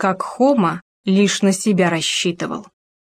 как Хома лишь на себя рассчитывал.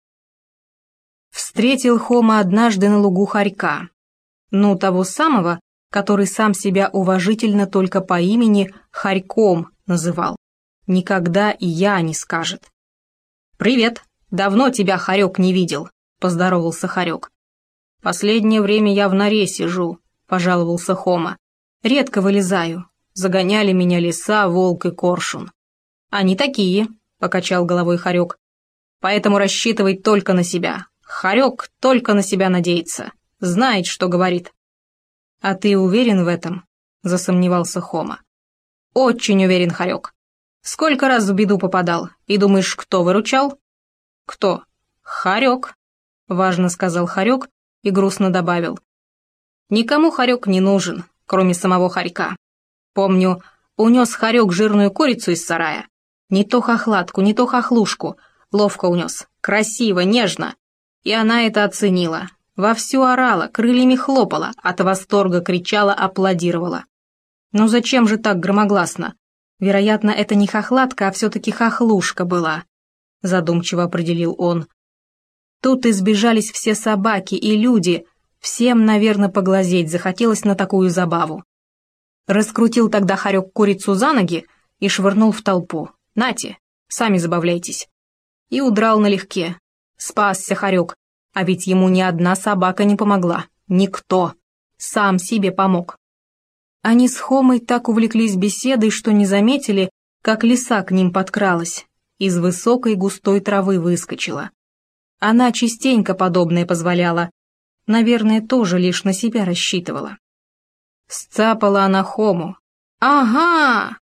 Встретил Хома однажды на лугу хорька, того самого, который сам себя уважительно только по имени Хорьком называл. Никогда и я не скажет. «Привет, давно тебя, хорек, не видел», — поздоровался хорек. «Последнее время я в норе сижу», — пожаловался Хома. «Редко вылезаю. Загоняли меня лиса, волк и коршун». «Они такие», — покачал головой хорек. «Поэтому рассчитывай только на себя. Хорек только на себя надеется. Знает, что говорит». «А ты уверен в этом?» — засомневался Хома. «Очень уверен, хорек. Сколько раз в беду попадал, и думаешь, кто выручал?» «Кто?» «Хорек», — важно сказал хорек и грустно добавил. «Никому хорек не нужен, кроме самого хорька. Помню, унес хорек жирную курицу из сарая. Не то хохлатку, не то хохлушку. Ловко унес, красиво, нежно. И она это оценила. Вовсю орала, крыльями хлопала, от восторга кричала, аплодировала. Ну зачем же так громогласно? Вероятно, это не хохлатка, а все-таки хохлушка была», — задумчиво определил он. Тут избежались все собаки и люди, всем, наверное, поглазеть захотелось на такую забаву. Раскрутил тогда хорек курицу за ноги и швырнул в толпу. «Нате, сами забавляйтесь». И удрал налегке. Спасся хорек, а ведь ему ни одна собака не помогла. Никто. Сам себе помог. Они с Хомой так увлеклись беседой, что не заметили, как лиса к ним подкралась, из высокой густой травы выскочила. Она частенько подобное позволяла, наверное, тоже лишь на себя рассчитывала. Сцапала она Хому. «Ага!»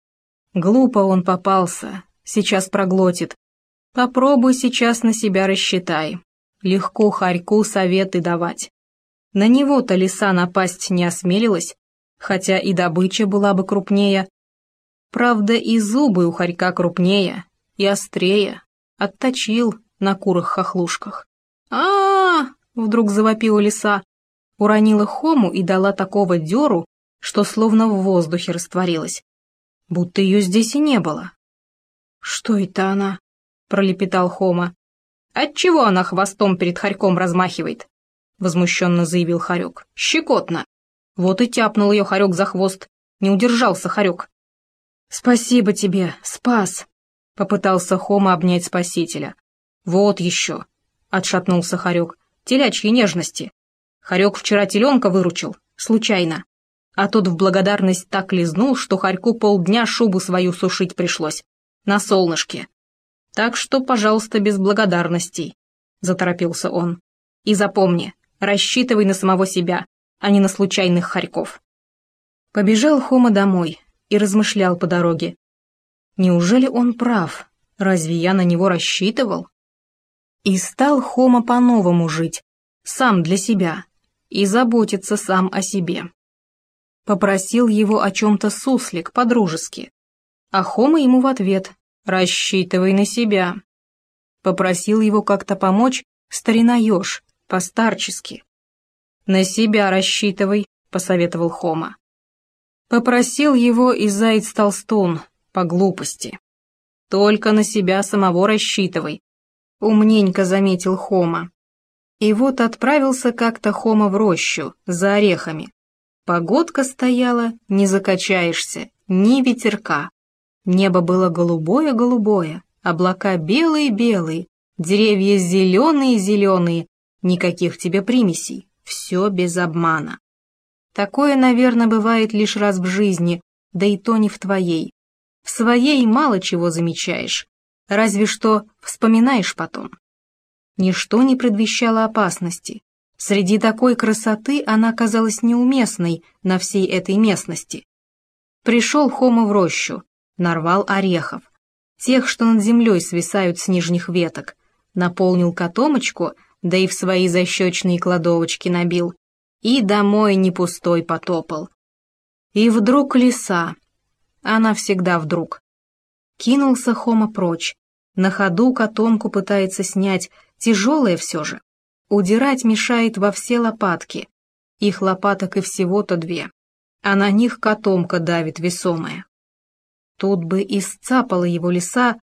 Глупо он попался, сейчас проглотит. Попробуй сейчас на себя рассчитай. Легко хорьку советы давать. На него-то лиса напасть не осмелилась, хотя и добыча была бы крупнее. Правда, и зубы у хорька крупнее и острее. Отточил на курах-хохлушках. Вдруг завопила лиса, уронила Хому и дала такого дёру, что словно в воздухе растворилась. Будто ее здесь и не было. «Что это она?» — пролепетал Хома. «Отчего она хвостом перед хорьком размахивает?» — возмущенно заявил хорек. «Щекотно!» Вот и тяпнул ее хорек за хвост. Не удержался хорек. «Спасибо тебе, спас!» — попытался Хома обнять спасителя. «Вот еще!» — отшатнулся хорек. «Телячьи нежности. Хорек вчера теленка выручил, случайно. А тот в благодарность так лизнул, что хорьку полдня шубу свою сушить пришлось. На солнышке. Так что, пожалуйста, без благодарностей», — заторопился он. «И запомни, рассчитывай на самого себя, а не на случайных хорьков». Побежал Хома домой и размышлял по дороге. Неужели он прав? Разве я на него рассчитывал? И стал Хома по-новому жить, сам для себя, и заботиться сам о себе. Попросил его о чем-то суслик, по-дружески, а Хома ему в ответ: «Рассчитывай на себя». Попросил его как-то помочь старина еж, по-старчески. «На себя рассчитывай», — посоветовал Хома. Попросил его и заяц-толстун, по глупости. «Только на себя самого рассчитывай», — умненько заметил Хома. И вот отправился как-то Хома в рощу, за орехами. Погодка стояла, не закачаешься, ни ветерка. Небо было голубое-голубое, облака белые-белые, деревья зеленые-зеленые, никаких тебе примесей, все без обмана. Такое, наверное, бывает лишь раз в жизни, да и то не в твоей. В своей мало чего замечаешь, разве что вспоминаешь потом. Ничто не предвещало опасности. Среди такой красоты она казалась неуместной на всей этой местности. Пришел Хома в рощу, нарвал орехов, тех, что над землей свисают с нижних веток, наполнил котомочку, да и в свои защечные кладовочки набил, и домой не пустой потопал. И вдруг лиса, она всегда вдруг. Кинулся Хома прочь, на ходу котомку пытается снять, тяжелая все же. Удирать мешает во все лопатки, их лопаток и всего-то 2, а на них котомка давит весомая. Тут бы и сцапала его лиса,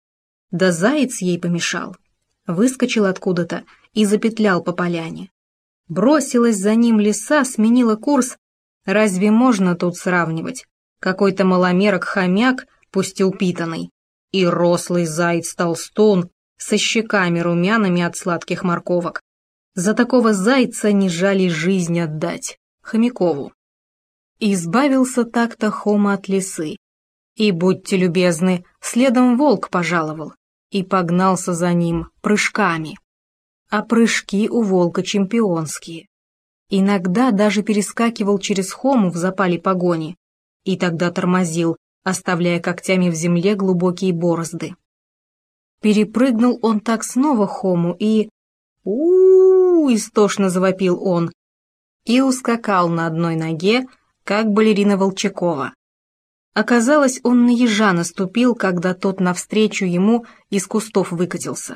Да заяц ей помешал. Выскочил откуда-то и запетлял по поляне. Бросилась за ним лиса, сменила курс. Разве можно тут сравнивать? Какой-то маломерок-хомяк, пусть и упитанный, и рослый заяц-толстун со щеками румяными от сладких морковок. За такого зайца не жали жизнь отдать, Хомякову. Избавился так-то Хома от лисы. И, будьте любезны, следом волк пожаловал и погнался за ним прыжками. А прыжки у волка чемпионские. Иногда даже перескакивал через Хому в запале погони, и тогда тормозил, оставляя когтями в земле глубокие борозды. Перепрыгнул он так снова Хому и... истошно завопил он, и ускакал на одной ноге, как балерина Волчакова. Оказалось, он на ежа наступил, когда тот навстречу ему из кустов выкатился.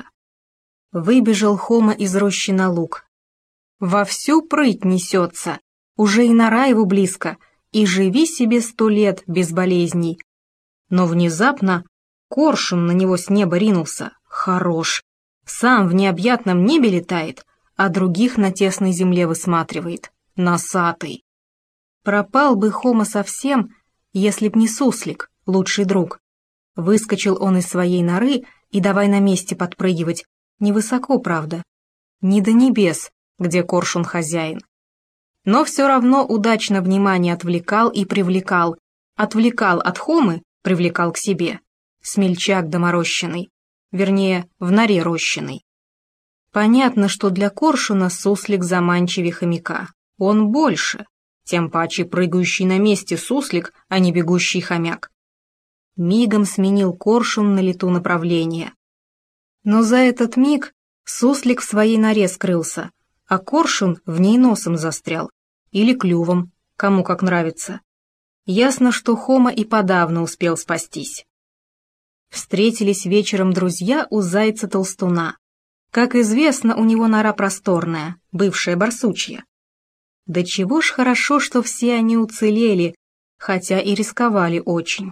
Выбежал Хома из рощи на луг. Во всю прыть несется, уже и нора его близко, и живи себе 100 лет без болезней. Но внезапно коршун на него с неба ринулся, хорош, сам в необъятном небе летает, а других на тесной земле высматривает, носатый. Пропал бы Хома совсем, если б не суслик, лучший друг. Выскочил он из своей норы и давай на месте подпрыгивать, невысоко, правда, не до небес, где коршун хозяин. Но все равно удачно внимание отвлекал и привлекал, отвлекал от Хомы, привлекал к себе. Смельчак доморощенный, вернее, в норе рощиной. Понятно, что для коршуна суслик заманчивее хомяка. Он больше, тем паче прыгающий на месте суслик, а не бегущий хомяк. Мигом сменил коршун на лету направление. Но за этот миг суслик в своей норе скрылся, а коршун в ней носом застрял, или клювом, кому как нравится. Ясно, что Хома и подавно успел спастись. Встретились вечером друзья у зайца-толстуна. Как известно, у него нора просторная, бывшая барсучья. Да чего ж хорошо, что все они уцелели, хотя и рисковали очень.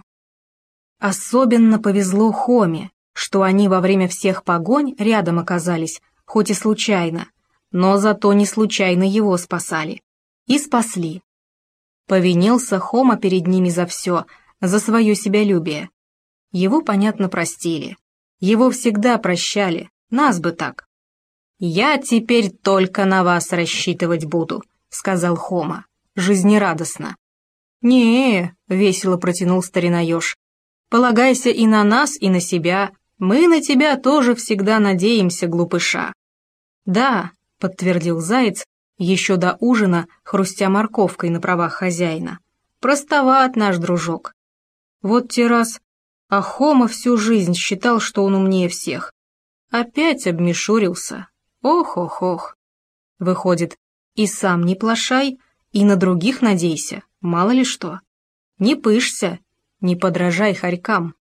Особенно повезло Хоме, что они во время всех погонь рядом оказались, хоть и случайно, но зато не случайно его спасали. И спасли. Повинился Хома перед ними за все, за свое себялюбие. Его, понятно, простили. Его всегда прощали, нас бы так. «Я теперь только на вас рассчитывать буду», — сказал Хома, жизнерадостно. «Не-е», — весело протянул старина-еж, — «полагайся и на нас, и на себя. Мы на тебя тоже всегда надеемся, глупыша». «Да», — подтвердил заяц, еще до ужина, хрустя морковкой на правах хозяина. «Простоват наш дружок. Вот те раз, а Хома всю жизнь считал, что он умнее всех. Опять обмешурился. Ох-ох-ох. Выходит, и сам не плашай, и на других надейся, мало ли что. Не пышься, не подражай хорькам».